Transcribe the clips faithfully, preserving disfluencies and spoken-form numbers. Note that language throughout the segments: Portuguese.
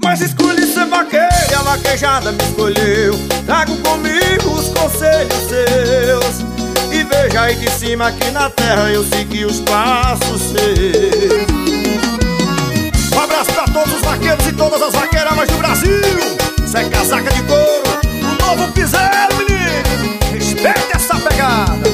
Mas escolhi ser vaqueiro e a vaquejada me escolheu. Trago comigo os conselhos seus. E veja aí de cima aqui na terra eu segui os passos seus. Um abraço pra todos os vaqueiros e todas as vaqueiras do Brasil. Isso é casaca de couro, o novo piseiro, menino. Respeite essa pegada.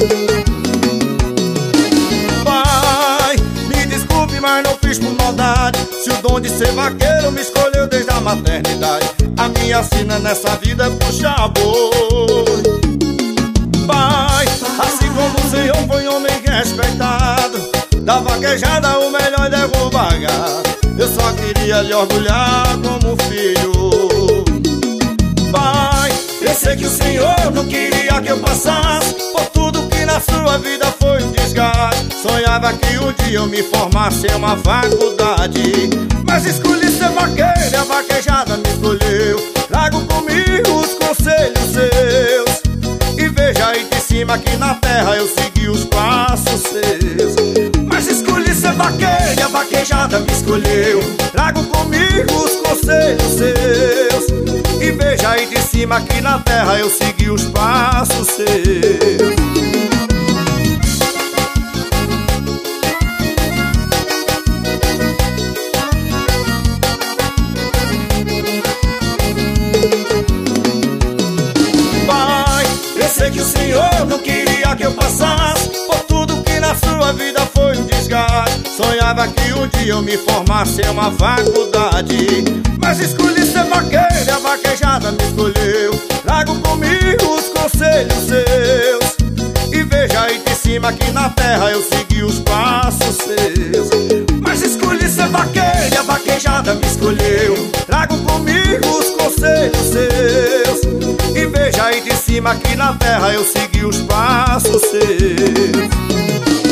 Pai, me desculpe, mas não fiz por maldade. Se o dom de ser vaqueiro me escolheu desde a maternidade, a minha sina nessa vida é puxar boi. Pai, assim como o Senhor foi homem respeitado, da vaquejada o melhor é derrubar gado. Eu só queria lhe orgulhar como filho. Pai, eu sei que o Senhor não queria que eu passasse por tudo que na sua vida foi um desgaste. Sonhava que um dia eu me formasse em uma faculdade, mas escolhi ser vaqueiro e a vaquejada me escolheu. Trago comigo os conselhos seus. E veja aí de cima aqui na terra eu segui os passos seus. Mas escolhi ser vaqueiro e a vaquejada me escolheu. Trago comigo os conselhos seus. E veja aí de cima aqui na terra eu segui os passos seus. Sei que o Senhor não queria que eu passasse por tudo que na sua vida foi um desgaste. Sonhava que um dia eu me formasse em uma faculdade, mas escolhi ser vaqueiro e a vaquejada me escolheu. Trago comigo os conselhos seus. E veja aí de cima aqui na terra eu segui os passos seus. Mas escolhi ser vaqueiro e a vaquejada me escolheu. Trago comigo os conselhos seus. E veja aí de cima aqui na terra eu segui os passos seus.